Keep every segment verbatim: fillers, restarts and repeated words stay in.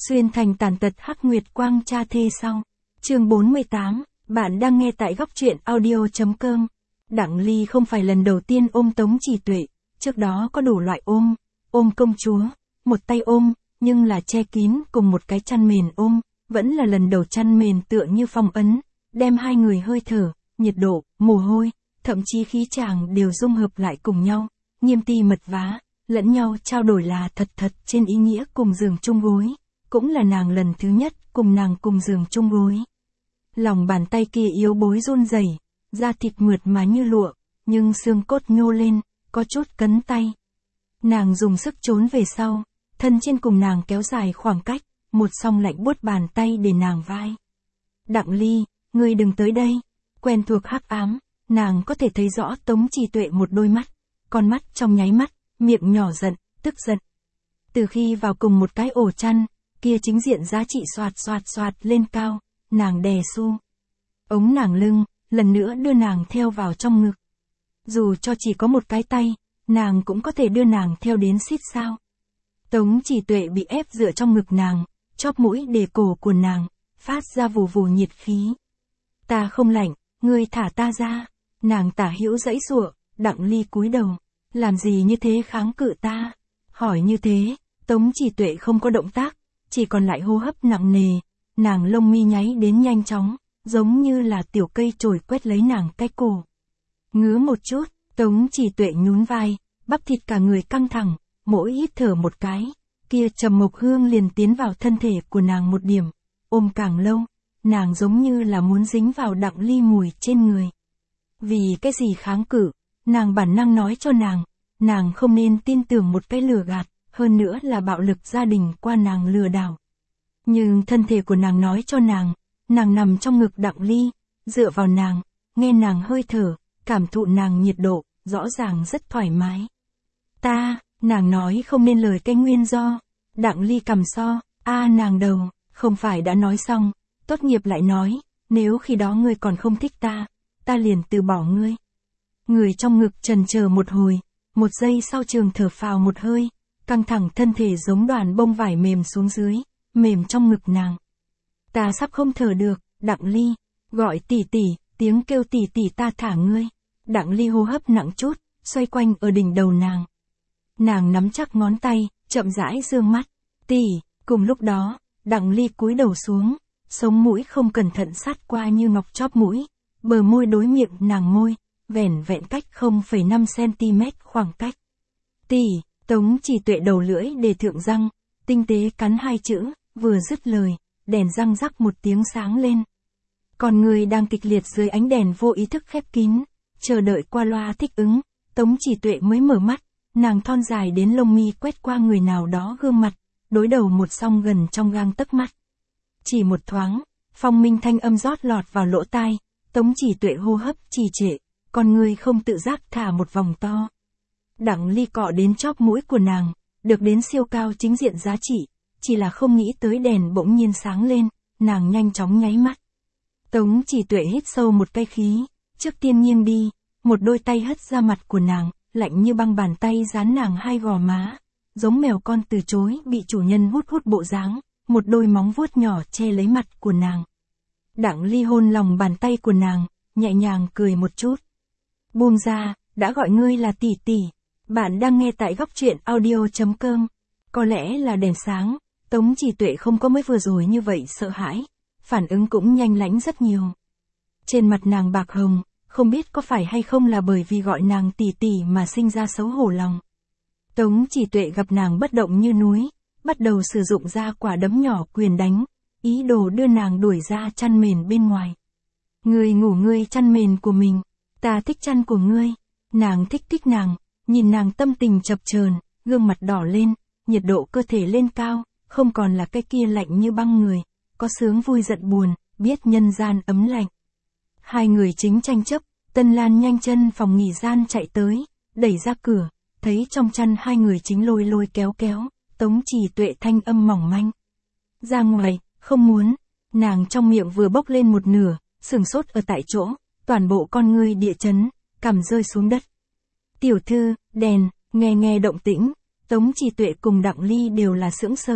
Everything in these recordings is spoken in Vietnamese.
Xuyên thành tàn tật hắc nguyệt quang cha thê sau. Chương bốn mươi tám, bạn đang nghe tại góc truyện audio.com. Đặng Ly không phải lần đầu tiên ôm Tống Chỉ Tuệ, trước đó có đủ loại ôm, ôm công chúa, một tay ôm, nhưng là che kín cùng một cái chăn mền ôm, vẫn là lần đầu chăn mền tựa như phong ấn, đem hai người hơi thở, nhiệt độ, mồ hôi, thậm chí khí chàng đều dung hợp lại cùng nhau, nghiêm ti mật vá, lẫn nhau trao đổi là thật thật trên ý nghĩa cùng giường chung gối, cũng là nàng lần thứ nhất cùng nàng cùng giường chung gối. Lòng bàn tay kia yếu bối run rẩy, da thịt mượt mà như lụa, nhưng xương cốt nhô lên, có chút cấn tay. Nàng dùng sức trốn về sau, thân trên cùng nàng kéo dài khoảng cách, một song lạnh buốt bàn tay để nàng vai. Đặng Ly, ngươi đừng tới đây. Quen thuộc hắc ám, nàng có thể thấy rõ Tống Chỉ Tuệ một đôi mắt, con mắt trong nháy mắt, miệng nhỏ giận, tức giận. Từ khi vào cùng một cái ổ chăn, kia chính diện giá trị xoạt xoạt xoạt lên cao, nàng đè su. Ống nàng lưng, lần nữa đưa nàng theo vào trong ngực. Dù cho chỉ có một cái tay, nàng cũng có thể đưa nàng theo đến xít sao. Tống Chỉ Tuệ bị ép dựa trong ngực nàng, chóp mũi để cổ của nàng, phát ra vù vù nhiệt khí. Ta không lạnh, ngươi thả ta ra. Nàng tả hữu giãy giụa, Đặng Ly cúi đầu. Làm gì như thế kháng cự ta? Hỏi như thế, Tống Chỉ Tuệ không có động tác, chỉ còn lại hô hấp nặng nề, nàng lông mi nháy đến nhanh chóng, giống như là tiểu cây chổi quét lấy nàng cái cổ. Ngứa một chút, Tống Chỉ Tuệ nhún vai, bắp thịt cả người căng thẳng, mỗi hít thở một cái, kia trầm mộc hương liền tiến vào thân thể của nàng một điểm, ôm càng lâu, nàng giống như là muốn dính vào Đặng Ly mùi trên người. Vì cái gì kháng cự, nàng bản năng nói cho nàng, nàng không nên tin tưởng một cái lừa gạt, hơn nữa là bạo lực gia đình qua nàng lừa đảo. Nhưng thân thể của nàng nói cho nàng, nàng nằm trong ngực Đặng Ly, dựa vào nàng, nghe nàng hơi thở, cảm thụ nàng nhiệt độ, rõ ràng rất thoải mái. Ta, nàng nói không nên lời cái nguyên do. Đặng Ly cầm so, a nàng đầu, không phải đã nói xong, tốt nghiệp lại nói, nếu khi đó ngươi còn không thích ta, ta liền từ bỏ ngươi. Người trong ngực trần chờ một hồi, một giây sau trường thở phào một hơi, căng thẳng thân thể giống đoàn bông vải mềm xuống dưới, mềm trong ngực nàng. Ta sắp không thở được, Đặng Ly, gọi tỷ tỷ, tiếng kêu tỷ tỷ ta thả ngươi. Đặng Ly hô hấp nặng chút, xoay quanh ở đỉnh đầu nàng. Nàng nắm chắc ngón tay, chậm rãi dương mắt. Tỷ, cùng lúc đó, Đặng Ly cúi đầu xuống, sống mũi không cẩn thận sát qua như ngọc chóp mũi, bờ môi đối miệng nàng môi, vẻn vẹn cách không phẩy năm xăng-ti-mét khoảng cách. Tỷ, Tống Chỉ Tuệ đầu lưỡi để thượng răng, tinh tế cắn hai chữ, vừa dứt lời, đèn răng rắc một tiếng sáng lên. Còn người đang kịch liệt dưới ánh đèn vô ý thức khép kín, chờ đợi qua loa thích ứng, Tống Chỉ Tuệ mới mở mắt, nàng thon dài đến lông mi quét qua người nào đó gương mặt, đối đầu một song gần trong gang tấc mắt. Chỉ một thoáng, phong minh thanh âm rót lọt vào lỗ tai, Tống Chỉ Tuệ hô hấp trì trệ, con người không tự giác thả một vòng to. Đặng Ly cọ đến chóp mũi của nàng, được đến siêu cao chính diện giá trị, chỉ là không nghĩ tới đèn bỗng nhiên sáng lên, nàng nhanh chóng nháy mắt. Tống Chỉ Tuệ hít sâu một cái khí, trước tiên nghiêng đi, một đôi tay hất ra mặt của nàng, lạnh như băng bàn tay dán nàng hai gò má, giống mèo con từ chối bị chủ nhân hút hút bộ dáng, một đôi móng vuốt nhỏ che lấy mặt của nàng. Đặng Ly hôn lòng bàn tay của nàng, nhẹ nhàng cười một chút. Buông ra, đã gọi ngươi là tỷ tỷ. Bạn đang nghe tại góc truyện audio.com. Có lẽ là đèn sáng, Tống Chỉ Tuệ không có mới vừa rồi như vậy sợ hãi, phản ứng cũng nhanh lãnh rất nhiều. Trên mặt nàng bạc hồng, không biết có phải hay không là bởi vì gọi nàng tỷ tỷ mà sinh ra xấu hổ lòng. Tống Chỉ Tuệ gặp nàng bất động như núi, bắt đầu sử dụng ra quả đấm nhỏ quyền đánh, ý đồ đưa nàng đuổi ra chăn mền bên ngoài. Ngươi ngủ ngươi chăn mền của mình, ta thích chăn của ngươi. Nàng thích thích nàng, nhìn nàng tâm tình chập chờn, gương mặt đỏ lên, nhiệt độ cơ thể lên cao, không còn là cái kia lạnh như băng người, có sướng vui giận buồn, biết nhân gian ấm lạnh. Hai người chính tranh chấp, Tân Lan nhanh chân phòng nghỉ gian chạy tới, đẩy ra cửa, thấy trong chăn hai người chính lôi lôi kéo kéo, Tống Chỉ Tuệ thanh âm mỏng manh. Ra ngoài, không muốn, nàng trong miệng vừa bốc lên một nửa, sừng sốt ở tại chỗ, toàn bộ con ngươi địa chấn, cằm rơi xuống đất. Tiểu thư, đèn, nghe nghe động tĩnh, Tống Chỉ Tuệ cùng Đặng Ly đều là sững sờ,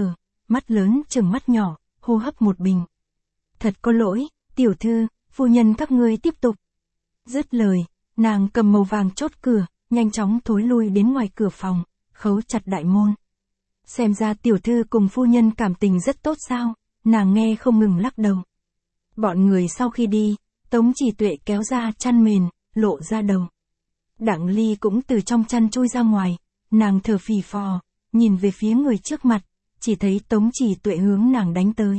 mắt lớn chừng mắt nhỏ, hô hấp một bình. Thật có lỗi, tiểu thư, phu nhân các ngươi tiếp tục. Dứt lời, nàng cầm màu vàng chốt cửa, nhanh chóng thối lui đến ngoài cửa phòng, khấu chặt đại môn. Xem ra tiểu thư cùng phu nhân cảm tình rất tốt sao, nàng nghe không ngừng lắc đầu. Bọn người sau khi đi, Tống Chỉ Tuệ kéo ra chăn mền, lộ ra đầu. Đặng Ly cũng từ trong chăn chui ra ngoài, nàng thở phì phò, nhìn về phía người trước mặt, chỉ thấy Tống Chỉ Tuệ hướng nàng đánh tới.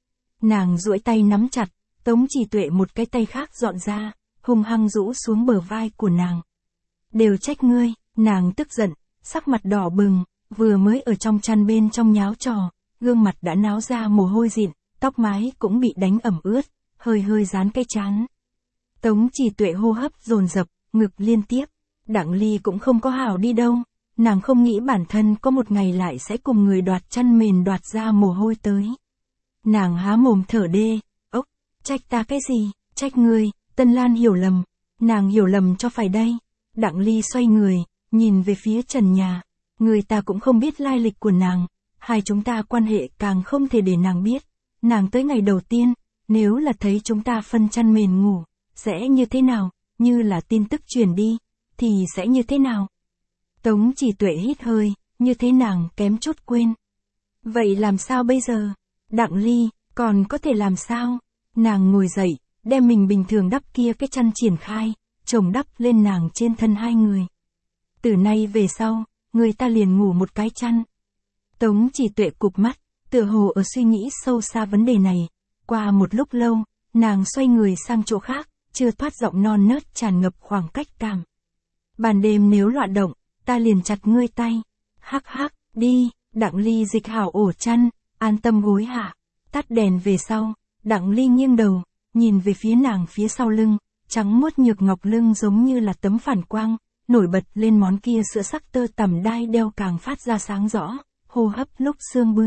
Nàng duỗi tay nắm chặt, Tống Chỉ Tuệ một cái tay khác dọn ra, hung hăng rũ xuống bờ vai của nàng. Đều trách ngươi, nàng tức giận, sắc mặt đỏ bừng, vừa mới ở trong chăn bên trong nháo trò, gương mặt đã náo ra mồ hôi dịn, tóc mái cũng bị đánh ẩm ướt, hơi hơi dán cái trán. Tống Chỉ Tuệ hô hấp dồn dập, ngực liên tiếp, Đặng Ly cũng không có hảo đi đâu, nàng không nghĩ bản thân có một ngày lại sẽ cùng người đoạt chăn mền đoạt ra mồ hôi tới. Nàng há mồm thở đê, ốc, trách ta cái gì, trách ngươi, Tân Lan hiểu lầm, nàng hiểu lầm cho phải đây. Đặng Ly xoay người, nhìn về phía trần nhà, người ta cũng không biết lai lịch của nàng, hai chúng ta quan hệ càng không thể để nàng biết, nàng tới ngày đầu tiên, nếu là thấy chúng ta phân chăn mền ngủ, sẽ như thế nào, như là tin tức truyền đi, thì sẽ như thế nào? Tống Chỉ Tuệ hít hơi, như thế nàng kém chút quên. Vậy làm sao bây giờ? Đặng Ly, còn có thể làm sao? Nàng ngồi dậy, đem mình bình thường đắp kia cái chăn triển khai, chồng đắp lên nàng trên thân hai người. Từ nay về sau, người ta liền ngủ một cái chăn. Tống Chỉ Tuệ cụp mắt, tựa hồ ở suy nghĩ sâu xa vấn đề này. Qua một lúc lâu, nàng xoay người sang chỗ khác, chưa thoát giọng non nớt tràn ngập khoảng cách cảm. Ban đêm nếu loạn động, ta liền chặt ngươi tay. Hắc hắc, đi, Đặng Ly dịch hảo ổ chăn, an tâm gối hạ. Tắt đèn về sau, Đặng Ly nghiêng đầu, nhìn về phía nàng phía sau lưng, trắng muốt nhược ngọc lưng giống như là tấm phản quang, nổi bật lên món kia sữa sắc tơ tằm đai đeo càng phát ra sáng rõ, hô hấp lúc sương bư.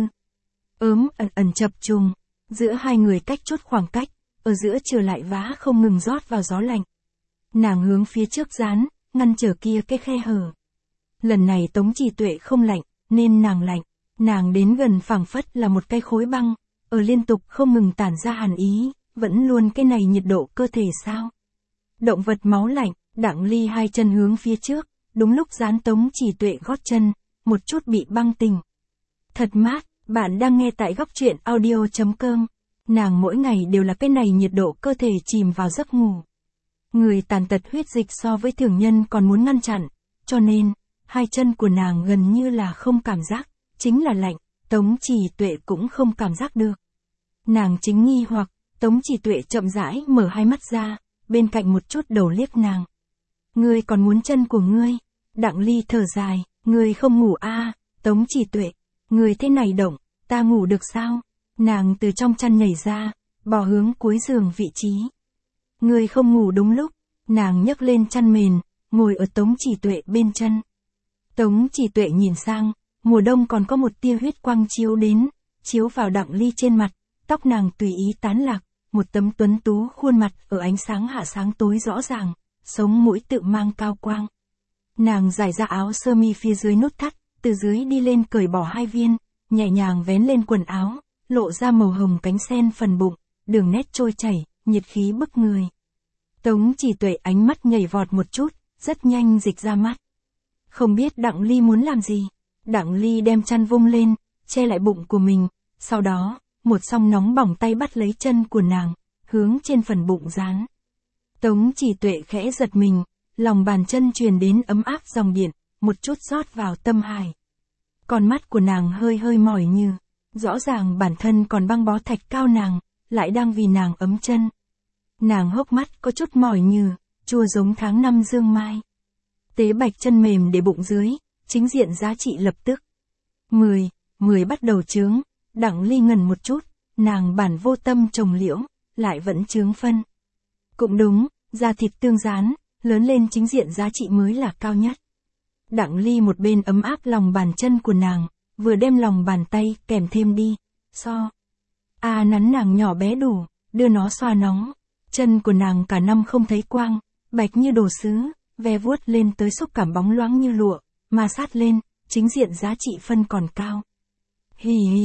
Ớm ẩn ẩn chập trùng, giữa hai người cách chút khoảng cách, ở giữa trở lại vá không ngừng rót vào gió lạnh. Nàng hướng phía trước dán, ngăn trở kia cái khe hở. Lần này Tống Chỉ Tuệ không lạnh, nên nàng lạnh, nàng đến gần phảng phất là một cây khối băng, ở liên tục không ngừng tản ra hàn ý, vẫn luôn cái này nhiệt độ cơ thể sao. Động vật máu lạnh, Đặng Ly hai chân hướng phía trước, đúng lúc dán Tống Chỉ Tuệ gót chân, một chút bị băng tình. Thật mát, bạn đang nghe tại góc truyện audio chấm com. Nàng mỗi ngày đều là cái này nhiệt độ cơ thể chìm vào giấc ngủ. Người tàn tật huyết dịch so với thường nhân còn muốn ngăn chặn, cho nên, hai chân của nàng gần như là không cảm giác, chính là lạnh, Tống Chỉ Tuệ cũng không cảm giác được. Nàng chính nghi hoặc, Tống Chỉ Tuệ chậm rãi mở hai mắt ra, bên cạnh một chút đầu liếc nàng. Ngươi còn muốn chân của ngươi? Đặng Ly thở dài, ngươi không ngủ a? À? Tống Chỉ Tuệ, ngươi thế này động, ta ngủ được sao? Nàng từ trong chăn nhảy ra, bò hướng cuối giường vị trí. Ngươi không ngủ đúng lúc, nàng nhấc lên chăn mền, ngồi ở Tống Chỉ Tuệ bên chân. Tống Chỉ Tuệ nhìn sang, mùa đông còn có một tia huyết quang chiếu đến, chiếu vào Đặng Ly trên mặt, tóc nàng tùy ý tán lạc, một tấm tuấn tú khuôn mặt ở ánh sáng hạ sáng tối rõ ràng, sống mũi tự mang cao quang. Nàng giải ra áo sơ mi phía dưới nút thắt, từ dưới đi lên cởi bỏ hai viên, nhẹ nhàng vén lên quần áo, lộ ra màu hồng cánh sen phần bụng, đường nét trôi chảy, nhiệt khí bức người. Tống Chỉ Tuệ ánh mắt nhảy vọt một chút, rất nhanh dịch ra mắt. Không biết Đặng Ly muốn làm gì. Đặng Ly đem chăn vung lên, che lại bụng của mình, sau đó, một song nóng bỏng tay bắt lấy chân của nàng, hướng trên phần bụng dán. Tống Chỉ Tuệ khẽ giật mình, lòng bàn chân truyền đến ấm áp dòng điện, một chút rót vào tâm hải. Con mắt của nàng hơi hơi mỏi như, rõ ràng bản thân còn băng bó thạch cao nàng, lại đang vì nàng ấm chân. Nàng hốc mắt có chút mỏi như, chua giống tháng năm dương mai. Tế bạch chân mềm để bụng dưới, chính diện giá trị lập tức. Mười, mười bắt đầu chướng, Đặng Ly ngần một chút, nàng bản vô tâm trồng liễu, lại vẫn chướng phân. Cũng đúng, da thịt tương dán, lớn lên chính diện giá trị mới là cao nhất. Đặng Ly một bên ấm áp lòng bàn chân của nàng, vừa đem lòng bàn tay kèm thêm đi, so. A à, nắn nàng nhỏ bé đủ, đưa nó xoa nóng. Chân của nàng cả năm không thấy quang, bạch như đồ sứ, ve vuốt lên tới xúc cảm bóng loáng như lụa, mà sát lên, chính diện giá trị phân còn cao. Hì hì,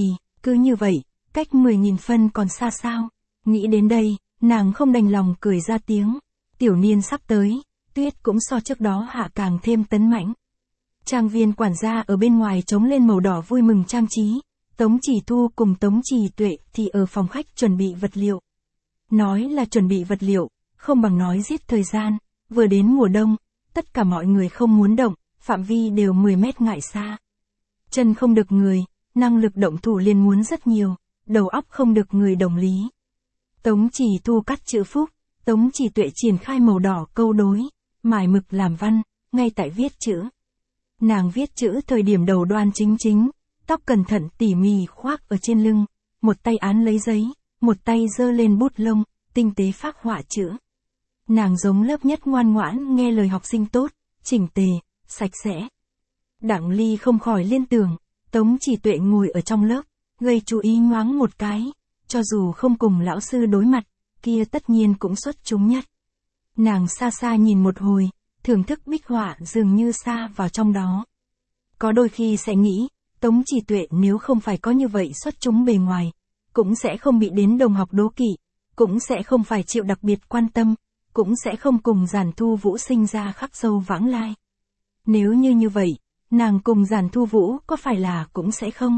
Cứ như vậy, cách mười nghìn phân còn xa sao. Nghĩ đến đây, nàng không đành lòng cười ra tiếng. Tiểu niên sắp tới, tuyết cũng so trước đó hạ càng thêm tấn mãnh. Trang viên quản gia ở bên ngoài trống lên màu đỏ vui mừng trang trí. Tống Chỉ Thu cùng Tống Trì Tuệ thì ở phòng khách chuẩn bị vật liệu. Nói là chuẩn bị vật liệu, không bằng nói giết thời gian. Vừa đến mùa đông, tất cả mọi người không muốn động, phạm vi đều mười mét ngại xa. Chân không được người, năng lực động thủ liền muốn rất nhiều, đầu óc không được người đồng lý. Tống Chỉ Thu cắt chữ phúc, Tống Trì Tuệ triển khai màu đỏ câu đối, mài mực làm văn, ngay tại viết chữ. Nàng viết chữ thời điểm đầu đoan chính chính, tóc cẩn thận tỉ mỉ khoác ở trên lưng, một tay án lấy giấy, một tay giơ lên bút lông, tinh tế phác họa chữ. Nàng giống lớp nhất ngoan ngoãn nghe lời học sinh tốt, chỉnh tề, sạch sẽ. Đặng Ly không khỏi liên tưởng, Tống Chỉ Tuệ ngồi ở trong lớp, gây chú ý ngoáng một cái, cho dù không cùng lão sư đối mặt, kia tất nhiên cũng xuất chúng nhất. Nàng xa xa nhìn một hồi, thưởng thức bích họa dường như xa vào trong đó. Có đôi khi sẽ nghĩ, Tống Chỉ Tuệ nếu không phải có như vậy xuất chúng bề ngoài, cũng sẽ không bị đến đồng học đố kỵ, cũng sẽ không phải chịu đặc biệt quan tâm, cũng sẽ không cùng Giản Thu Vũ sinh ra khắc sâu vãng lai. Nếu như như vậy, nàng cùng Giản Thu Vũ có phải là cũng sẽ không?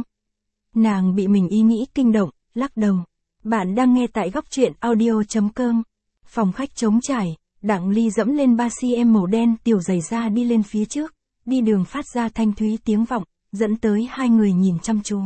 Nàng bị mình ý nghĩ kinh động, lắc đầu. Bạn đang nghe tại góc truyện audio chấm com. Phòng khách trống trải, Đặng Ly dẫm lên ba xi em màu đen tiểu giày da đi lên phía trước, đi đường phát ra thanh thúy tiếng vọng, dẫn tới hai người nhìn chăm chú.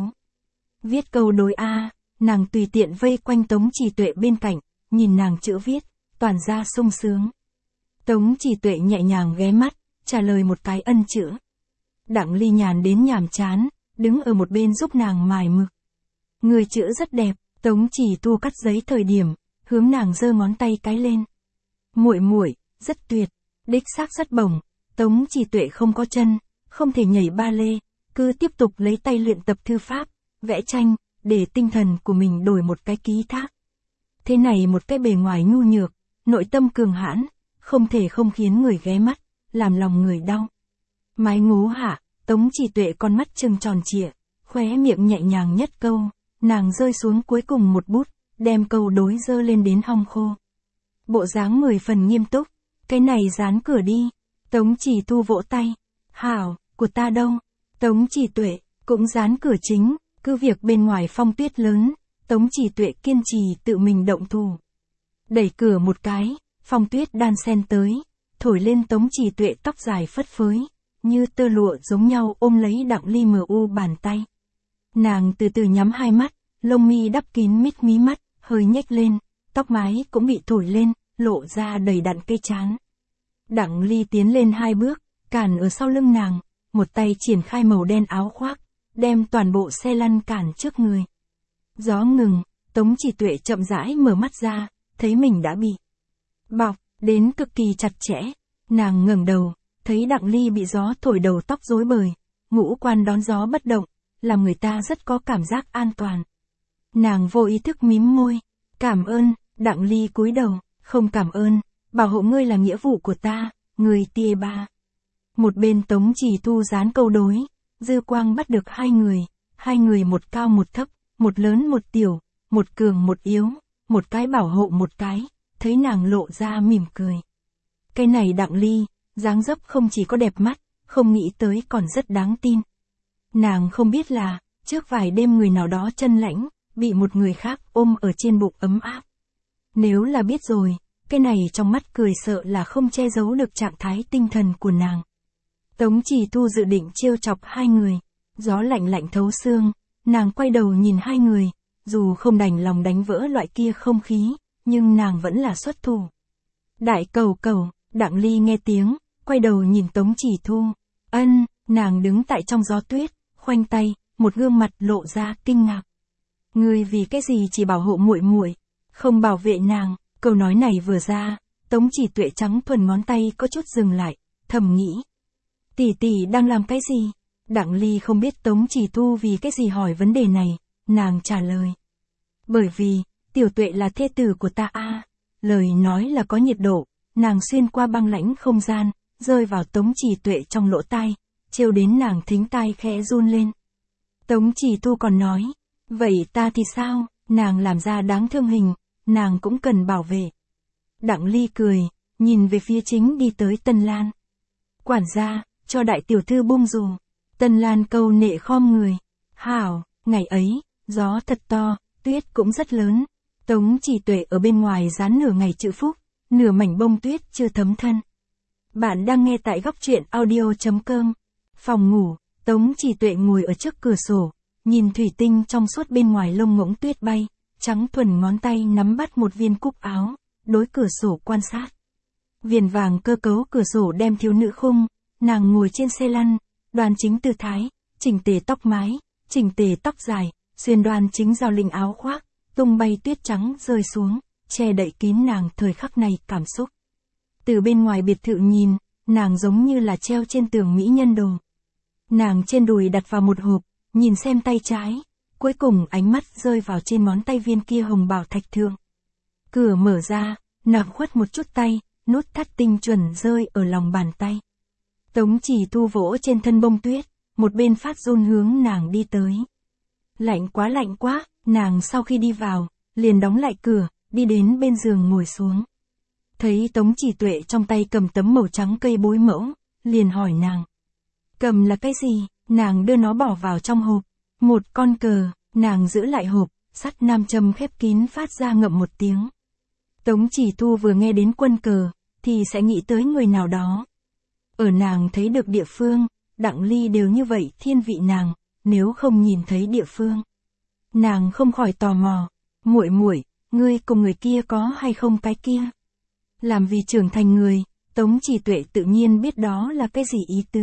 Viết câu đối A, nàng tùy tiện vây quanh Tống Chỉ Tuệ bên cạnh, nhìn nàng chữ viết, toàn ra sung sướng. Tống Chỉ Tuệ nhẹ nhàng ghé mắt, trả lời một cái ân chữ. Đặng Ly nhàn đến nhàm chán, đứng ở một bên giúp nàng mài mực. Người chữ rất đẹp, Tống Chỉ Thu cắt giấy thời điểm, hướng nàng giơ ngón tay cái lên. Muội muội, rất tuyệt, đích xác rất bổng. Tống Chỉ Tuệ không có chân, không thể nhảy ba lê, cứ tiếp tục lấy tay luyện tập thư pháp, vẽ tranh, để tinh thần của mình đổi một cái ký thác. Thế này một cái bề ngoài nhu nhược, nội tâm cường hãn, không thể không khiến người ghé mắt, làm lòng người đau. Mái ngố hạ, Tống Chỉ Tuệ con mắt trừng tròn trịa, khóe miệng nhẹ nhàng nhất câu, nàng rơi xuống cuối cùng một bút, đem câu đối dơ lên đến hong khô. Bộ dáng mười phần nghiêm túc, cái này dán cửa đi. Tống Chỉ Thu vỗ tay, hảo, của ta đâu? Tống Chỉ Tuệ, cũng dán cửa chính, cứ việc bên ngoài phong tuyết lớn, Tống Chỉ Tuệ kiên trì tự mình động thủ. Đẩy cửa một cái, phong tuyết đan xen tới, thổi lên Tống Chỉ Tuệ tóc dài phất phới, như tơ lụa giống nhau ôm lấy Đặng Ly mờ u bàn tay. Nàng từ từ nhắm hai mắt, lông mi đắp kín mít mí mắt, hơi nhếch lên, tóc mái cũng bị thổi lên, lộ ra đầy đặn cây trán. Đặng Ly tiến lên hai bước, cản ở sau lưng nàng, một tay triển khai màu đen áo khoác, đem toàn bộ xe lăn cản trước người. Gió ngừng, Tống Chỉ Tuệ chậm rãi mở mắt ra, thấy mình đã bị bọc đến cực kỳ chặt chẽ. Nàng ngẩng đầu, thấy Đặng Ly bị gió thổi đầu tóc rối bời, ngũ quan đón gió bất động, làm người ta rất có cảm giác an toàn. Nàng vô ý thức mím môi, cảm ơn. Đặng Ly cúi đầu, không cảm ơn, bảo hộ ngươi là nghĩa vụ của ta, người tia ba. Một bên Tống Chỉ Thu dán câu đối, dư quang bắt được hai người, hai người một cao một thấp, một lớn một tiểu, một cường một yếu, một cái bảo hộ một cái, thấy nàng lộ ra mỉm cười. Cái này Đặng Ly, dáng dấp không chỉ có đẹp mắt, không nghĩ tới còn rất đáng tin. Nàng không biết là, trước vài đêm người nào đó chân lãnh, bị một người khác ôm ở trên bụng ấm áp. Nếu là biết rồi, cái này trong mắt cười sợ là không che giấu được trạng thái tinh thần của nàng. Tống Chỉ Thu dự định trêu chọc hai người, gió lạnh lạnh thấu xương, nàng quay đầu nhìn hai người, dù không đành lòng đánh vỡ loại kia không khí, nhưng nàng vẫn là xuất thủ. Đại cầu cầu, Đặng Ly nghe tiếng, quay đầu nhìn Tống Chỉ Thu, ân, nàng đứng tại trong gió tuyết, khoanh tay, một gương mặt lộ ra kinh ngạc. Ngươi vì cái gì chỉ bảo hộ muội muội, không bảo vệ nàng? Câu nói này vừa ra, Tống Chỉ Tuệ trắng thuần ngón tay có chút dừng lại, thầm nghĩ. Tỷ tỷ đang làm cái gì? Đặng Ly không biết Tống Chỉ Thu vì cái gì hỏi vấn đề này, nàng trả lời. Bởi vì, Tiểu Tuệ là thê tử của ta a. À. Lời nói là có nhiệt độ, nàng xuyên qua băng lãnh không gian, rơi vào Tống Chỉ Tuệ trong lỗ tai, trêu đến nàng thính tai khẽ run lên. Tống Chỉ Thu còn nói, Vậy ta thì sao, nàng làm ra đáng thương hình, nàng cũng cần bảo vệ. Đặng Ly cười, nhìn về phía chính đi tới Tân Lan. Quản gia, cho đại tiểu thư buông dù. Tân Lan câu nệ khom người. Hảo, ngày ấy, gió thật to, tuyết cũng rất lớn. Tống Chỉ Tuệ ở bên ngoài dán nửa ngày chữ phúc, nửa mảnh bông tuyết chưa thấm thân. Bạn đang nghe tại góc truyện audio.com. Phòng ngủ, Tống Chỉ Tuệ ngồi ở trước cửa sổ, nhìn thủy tinh trong suốt bên ngoài lông ngỗng tuyết bay, trắng thuần ngón tay nắm bắt một viên cúc áo, đối cửa sổ quan sát. Viền vàng cơ cấu cửa sổ đem thiếu nữ khung, nàng ngồi trên xe lăn, đoan chính tư thái, chỉnh tề tóc mái, chỉnh tề tóc dài, xuyên đoan chính giao linh áo khoác, tung bay tuyết trắng rơi xuống, che đậy kín nàng thời khắc này cảm xúc. Từ bên ngoài biệt thự nhìn, nàng giống như là treo trên tường mỹ nhân đồ. Nàng trên đùi đặt vào một hộp, nhìn xem tay trái, cuối cùng ánh mắt rơi vào trên ngón tay viên kia hồng bảo thạch thượng. Cửa mở ra, nàng khuất một chút tay, nút thắt tinh chuẩn rơi ở lòng bàn tay. Tống Chỉ Thu vỗ trên thân bông tuyết, một bên phát run hướng nàng đi tới. Lạnh quá lạnh quá, nàng sau khi đi vào, liền đóng lại cửa, đi đến bên giường ngồi xuống. Thấy Tống Chỉ Tuệ trong tay cầm tấm màu trắng cây bối mẫu, liền hỏi nàng. Cầm là cái gì? Nàng đưa nó bỏ vào trong hộp. Một con cờ, nàng giữ lại hộp, sắt nam châm khép kín phát ra ngậm một tiếng. Tống Chỉ Thu vừa nghe đến quân cờ, thì sẽ nghĩ tới người nào đó. Ở nàng thấy được địa phương, Đặng Ly đều như vậy thiên vị nàng, nếu không nhìn thấy địa phương. Nàng không khỏi tò mò, muội muội, ngươi cùng người kia có hay không cái kia? Làm vì trưởng thành người, Tống Chỉ Tuệ tự nhiên biết đó là cái gì ý tứ.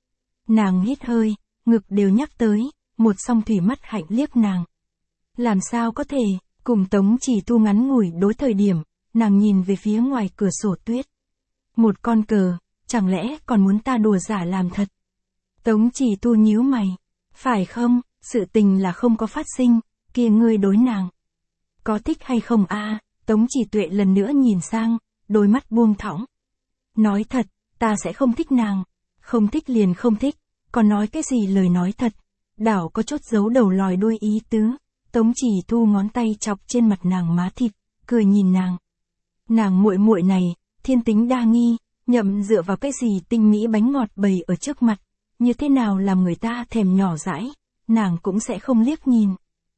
Nàng hít hơi, ngực đều nhắc tới, một song thủy mắt hạnh liếc nàng. Làm sao có thể, cùng Tống Chỉ Thu ngắn ngủi đối thời điểm, nàng nhìn về phía ngoài cửa sổ tuyết. Một con cờ, chẳng lẽ còn muốn ta đùa giả làm thật? Tống Chỉ Thu nhíu mày. Phải không, sự tình là không có phát sinh, kia ngươi đối nàng. Có thích hay không a? Tống Chỉ Tuệ lần nữa nhìn sang, đôi mắt buông thõng. Nói thật, ta sẽ không thích nàng. Không thích liền không thích, còn nói cái gì lời nói thật. Đảo có chút giấu đầu lòi đuôi ý tứ. Tống Chỉ Thu ngón tay chọc trên mặt nàng má thịt, cười nhìn nàng. Nàng muội muội này, thiên tính đa nghi, nhậm dựa vào cái gì tinh mỹ bánh ngọt bày ở trước mặt, như thế nào làm người ta thèm nhỏ dãi, nàng cũng sẽ không liếc nhìn.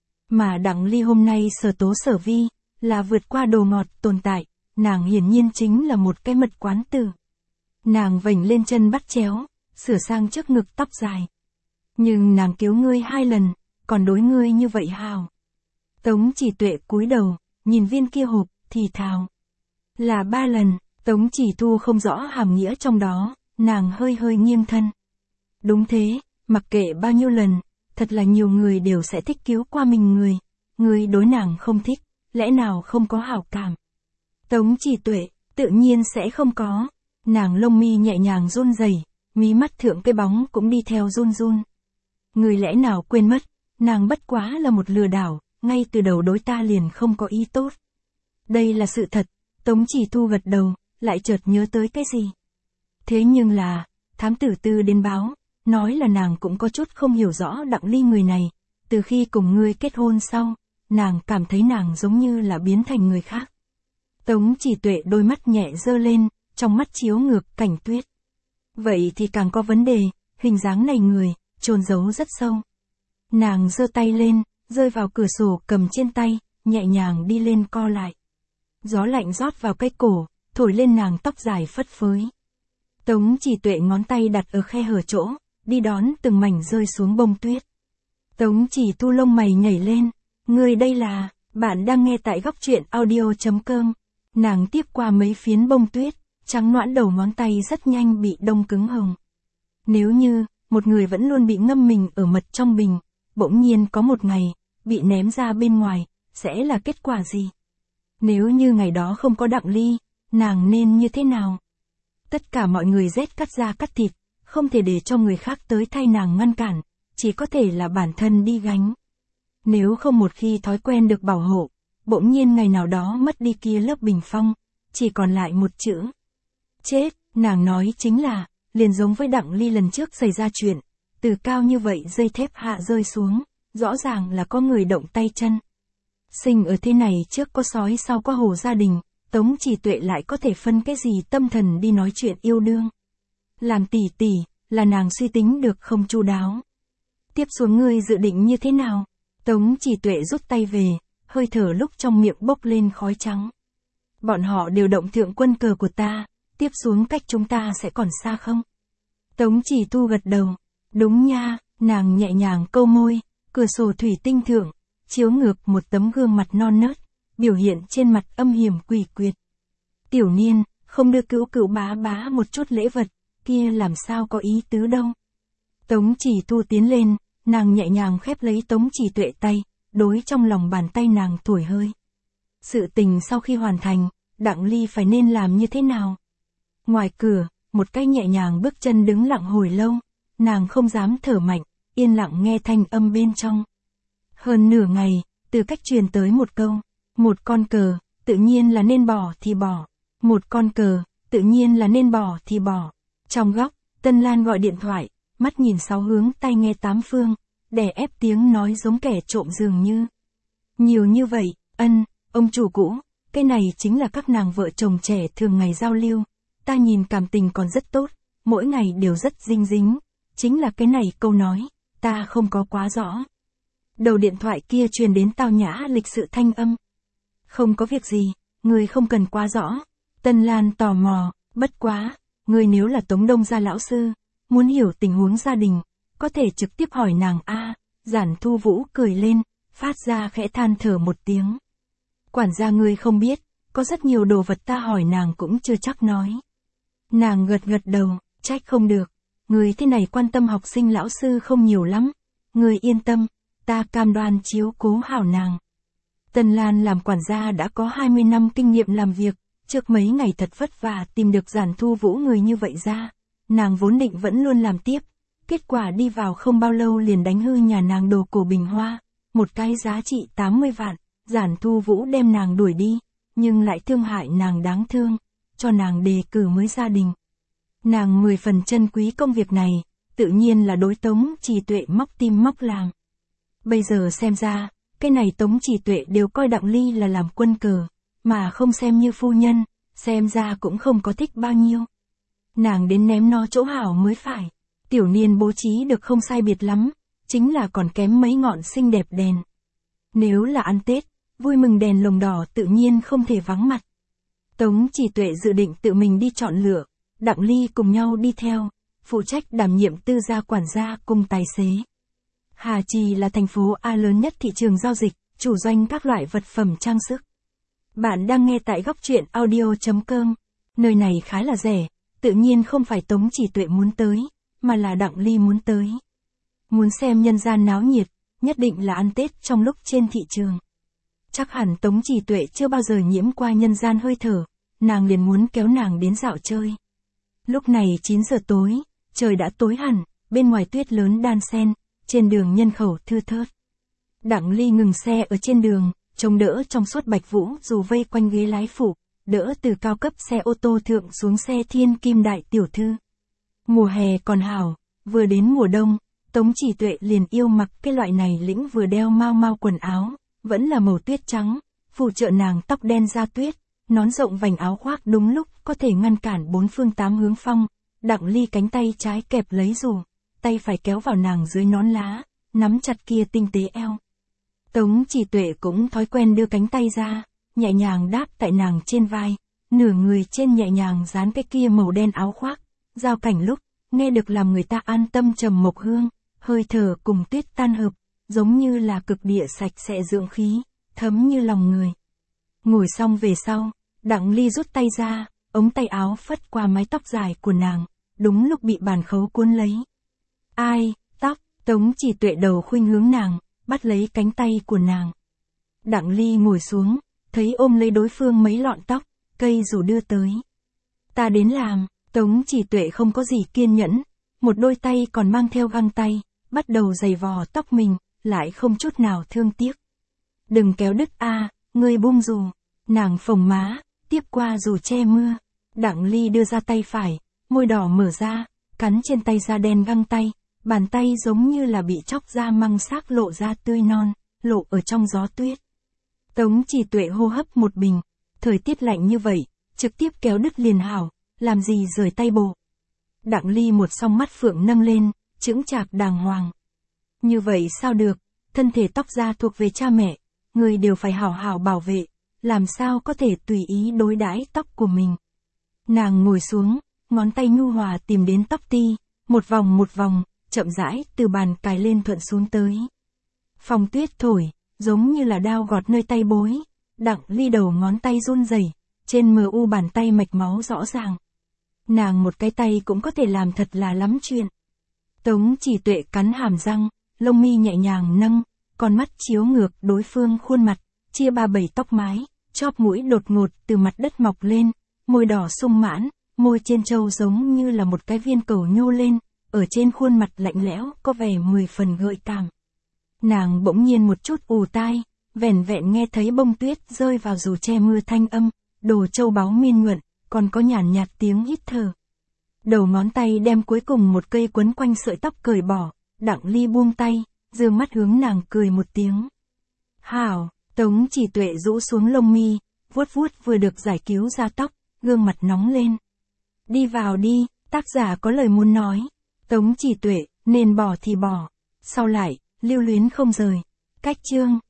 Mà Đặng Ly hôm nay sở tố sở vi, là vượt qua đồ ngọt tồn tại, nàng hiển nhiên chính là một cái mật quán tử. Nàng vểnh lên chân bắt chéo, sửa sang trước ngực tóc dài. Nhưng nàng cứu ngươi hai lần, còn đối ngươi như vậy hào. Tống Chỉ Tuệ cúi đầu, nhìn viên kia hộp, thì thào. Là ba lần, Tống Chỉ Thu không rõ hàm nghĩa trong đó, nàng hơi hơi nghiêng thân. Đúng thế, mặc kệ bao nhiêu lần, thật là nhiều người đều sẽ thích cứu qua mình người. Người đối nàng không thích, lẽ nào không có hảo cảm? Tống Chỉ Tuệ, tự nhiên sẽ không có. Nàng lông mi nhẹ nhàng run rẩy, mí mắt thượng cái bóng cũng đi theo run run. Người lẽ nào quên mất, nàng bất quá là một lừa đảo, ngay từ đầu đối ta liền không có ý tốt. Đây là sự thật, Tống Chỉ Thu gật đầu, lại chợt nhớ tới cái gì. Thế nhưng là, thám tử Tư đến báo, nói là nàng cũng có chút không hiểu rõ Đặng Ly người này, từ khi cùng ngươi kết hôn sau, nàng cảm thấy nàng giống như là biến thành người khác. Tống Chỉ Tuệ đôi mắt nhẹ dơ lên, trong mắt chiếu ngược cảnh tuyết. Vậy thì càng có vấn đề, hình dáng này người, chôn giấu rất sâu. Nàng giơ tay lên, rơi vào cửa sổ cầm trên tay, nhẹ nhàng đi lên co lại. Gió lạnh rót vào cái cổ, thổi lên nàng tóc dài phất phới. Tống Chỉ Tuệ ngón tay đặt ở khe hở chỗ, đi đón từng mảnh rơi xuống bông tuyết. Tống Chỉ Thu lông mày nhảy lên, người đây là, bạn đang nghe tại góc truyện audio.com. Nàng tiếp qua mấy phiến bông tuyết, trắng noãn đầu ngón tay rất nhanh bị đông cứng hồng. Nếu như, một người vẫn luôn bị ngâm mình ở mật trong bình, bỗng nhiên có một ngày, bị ném ra bên ngoài, sẽ là kết quả gì? Nếu như ngày đó không có Đặng Ly, nàng nên như thế nào? Tất cả mọi người rét cắt da cắt thịt, không thể để cho người khác tới thay nàng ngăn cản, chỉ có thể là bản thân đi gánh. Nếu không một khi thói quen được bảo hộ, bỗng nhiên ngày nào đó mất đi kia lớp bình phong, chỉ còn lại một chữ. Chết, nàng nói chính là, liền giống với Đặng Ly lần trước xảy ra chuyện, từ cao như vậy dây thép hạ rơi xuống, rõ ràng là có người động tay chân. Sinh ở thế này trước có sói sau có hổ gia đình, Tống Chỉ Tuệ lại có thể phân cái gì tâm thần đi nói chuyện yêu đương. Làm tỷ tỷ, là nàng suy tính được không chu đáo. Tiếp xuống ngươi dự định như thế nào? Tống Chỉ Tuệ rút tay về, hơi thở lúc trong miệng bốc lên khói trắng. Bọn họ đều động thượng quân cờ của ta, tiếp xuống cách chúng ta sẽ còn xa không? Tống Chỉ Tu gật đầu. Đúng nha, nàng nhẹ nhàng câu môi, cửa sổ thủy tinh thượng, chiếu ngược một tấm gương mặt non nớt, biểu hiện trên mặt âm hiểm quỷ quyệt. Tiểu Niên, không đưa cữu cữu bá bá một chút lễ vật, kia làm sao có ý tứ đâu. Tống Chỉ Tu tiến lên, nàng nhẹ nhàng khép lấy Tống Chỉ Tuệ tay, đối trong lòng bàn tay nàng thổi hơi. Sự tình sau khi hoàn thành, Đặng Ly phải nên làm như thế nào? Ngoài cửa, một cái nhẹ nhàng bước chân đứng lặng hồi lâu, nàng không dám thở mạnh, yên lặng nghe thanh âm bên trong. Hơn nửa ngày, từ cách truyền tới một câu, một con cờ, tự nhiên là nên bỏ thì bỏ, một con cờ, tự nhiên là nên bỏ thì bỏ. Trong góc, Tân Lan gọi điện thoại, mắt nhìn sáu hướng tay nghe tám phương, đè ép tiếng nói giống kẻ trộm dường như. Nhiều như vậy, ân, ông chủ cũ, cái này chính là các nàng vợ chồng trẻ thường ngày giao lưu, ta nhìn cảm tình còn rất tốt, mỗi ngày đều rất dinh dính, chính là cái này câu nói, ta không có quá rõ. Đầu điện thoại kia truyền đến tao nhã lịch sự thanh âm. Không có việc gì, người không cần quá rõ. Tân Lan tò mò, bất quá, người nếu là Tống Đông gia lão sư, muốn hiểu tình huống gia đình, có thể trực tiếp hỏi nàng a. Giản Thu Vũ cười lên, phát ra khẽ than thở một tiếng. Quản gia ngươi không biết, có rất nhiều đồ vật ta hỏi nàng cũng chưa chắc nói. Nàng gật gật đầu, trách không được, người thế này quan tâm học sinh lão sư không nhiều lắm, người yên tâm, ta cam đoan chiếu cố hảo nàng. Tân Lan làm quản gia đã có hai mươi năm kinh nghiệm làm việc, trước mấy ngày thật vất vả tìm được Giản Thu Vũ người như vậy ra, nàng vốn định vẫn luôn làm tiếp, kết quả đi vào không bao lâu liền đánh hư nhà nàng đồ cổ bình hoa, một cái giá trị tám mươi vạn, Giản Thu Vũ đem nàng đuổi đi, nhưng lại thương hại nàng đáng thương, cho nàng đề cử mới gia đình. Nàng mười phần chân quý công việc này, tự nhiên là đối Tống Chỉ Tuệ móc tim móc làm. Bây giờ xem ra, cái này Tống Chỉ Tuệ đều coi Đặng Ly là làm quân cờ, mà không xem như phu nhân, xem ra cũng không có thích bao nhiêu. Nàng đến ném nó chỗ hảo mới phải. Tiểu Niên bố trí được không sai biệt lắm, chính là còn kém mấy ngọn xinh đẹp đèn. Nếu là ăn Tết, vui mừng đèn lồng đỏ tự nhiên không thể vắng mặt. Tống Chỉ Tuệ dự định tự mình đi chọn lựa, Đặng Ly cùng nhau đi theo, phụ trách đảm nhiệm tư gia quản gia cùng tài xế. Hà Trì là thành phố A lớn nhất thị trường giao dịch, chủ doanh các loại vật phẩm trang sức. Bạn đang nghe tại góc truyện audio chấm com. Nơi này khá là rẻ, tự nhiên không phải Tống Chỉ Tuệ muốn tới, mà là Đặng Ly muốn tới. Muốn xem nhân gian náo nhiệt, nhất định là ăn Tết trong lúc trên thị trường. Chắc hẳn Tống Chỉ Tuệ chưa bao giờ nhiễm qua nhân gian hơi thở, nàng liền muốn kéo nàng đến dạo chơi. Lúc này chín giờ tối, trời đã tối hẳn, bên ngoài tuyết lớn đan xen, trên đường nhân khẩu thưa thớt. Đặng Ly ngừng xe ở trên đường, chống đỡ trong suốt bạch vũ dù vây quanh ghế lái phụ, đỡ từ cao cấp xe ô tô thượng xuống xe thiên kim đại tiểu thư. Mùa hè còn hảo, vừa đến mùa đông, Tống Chỉ Tuệ liền yêu mặc cái loại này lĩnh vừa đeo mau mau quần áo, vẫn là màu tuyết trắng, phù trợ nàng tóc đen da tuyết, nón rộng vành áo khoác đúng lúc có thể ngăn cản bốn phương tám hướng phong. Đặng Ly cánh tay trái kẹp lấy dù, tay phải kéo vào nàng dưới nón lá, nắm chặt kia tinh tế eo. Tống Chỉ Tuệ cũng thói quen đưa cánh tay ra, nhẹ nhàng đáp tại nàng trên vai, nửa người trên nhẹ nhàng dán cái kia màu đen áo khoác, giao cảnh lúc, nghe được làm người ta an tâm trầm mộc hương, hơi thở cùng tuyết tan hợp, giống như là cực địa sạch sẽ dưỡng khí, thấm như lòng người. Ngồi xong về sau, Đặng Ly rút tay ra, ống tay áo phất qua mái tóc dài của nàng, đúng lúc bị bàn khấu cuốn lấy. Ai, tóc, Tống Chỉ Tuệ đầu khuynh hướng nàng, bắt lấy cánh tay của nàng. Đặng Ly ngồi xuống, thấy ôm lấy đối phương mấy lọn tóc, cây rủ đưa tới. Ta đến làm, Tống Chỉ Tuệ không có gì kiên nhẫn, một đôi tay còn mang theo găng tay, bắt đầu giày vò tóc mình, lại không chút nào thương tiếc. Đừng kéo đứt a, ngươi buông dù. Nàng phồng má, tiếp qua dù che mưa. Đặng Ly đưa ra tay phải, môi đỏ mở ra, cắn trên tay da đen găng tay, bàn tay giống như là bị chóc ra măng xác lộ ra tươi non, lộ ở trong gió tuyết. Tống Chỉ Tuệ hô hấp một bình, thời tiết lạnh như vậy, trực tiếp kéo đứt liền hảo, làm gì rời tay bộ. Đặng Ly một song mắt phượng nâng lên, chững chạc đàng hoàng. Như vậy sao được, thân thể tóc da thuộc về cha mẹ, người đều phải hảo hảo bảo vệ, làm sao có thể tùy ý đối đãi tóc của mình. Nàng ngồi xuống, ngón tay nhu hòa tìm đến tóc ti, một vòng một vòng, chậm rãi từ bàn cài lên thuận xuống tới. Phong tuyết thổi, giống như là đao gọt nơi tay bối, Đặng Ly đầu ngón tay run rẩy, trên mờ u bàn tay mạch máu rõ ràng. Nàng một cái tay cũng có thể làm thật là lắm chuyện. Tống Chỉ Tuệ cắn hàm răng, lông mi nhẹ nhàng nâng, con mắt chiếu ngược đối phương khuôn mặt, chia ba bảy tóc mái, chóp mũi đột ngột từ mặt đất mọc lên, môi đỏ sung mãn, môi trên trâu giống như là một cái viên cầu nhô lên, ở trên khuôn mặt lạnh lẽo có vẻ mười phần gợi cảm. Nàng bỗng nhiên một chút ù tai, vẻn vẹn nghe thấy bông tuyết rơi vào dù che mưa thanh âm, đồ châu báu miên nhuận, còn có nhàn nhạt tiếng hít thở. Đầu ngón tay đem cuối cùng một cây quấn quanh sợi tóc cởi bỏ, Đặng Ly buông tay, dương mắt hướng nàng cười một tiếng. Hảo, Tống Chỉ Tuệ rũ xuống lông mi, vuốt vuốt vừa được giải cứu ra tóc, gương mặt nóng lên. Đi vào đi, tác giả có lời muốn nói. Tống Chỉ Tuệ, nên bỏ thì bỏ. Sau lại, lưu luyến không rời. Cách chương.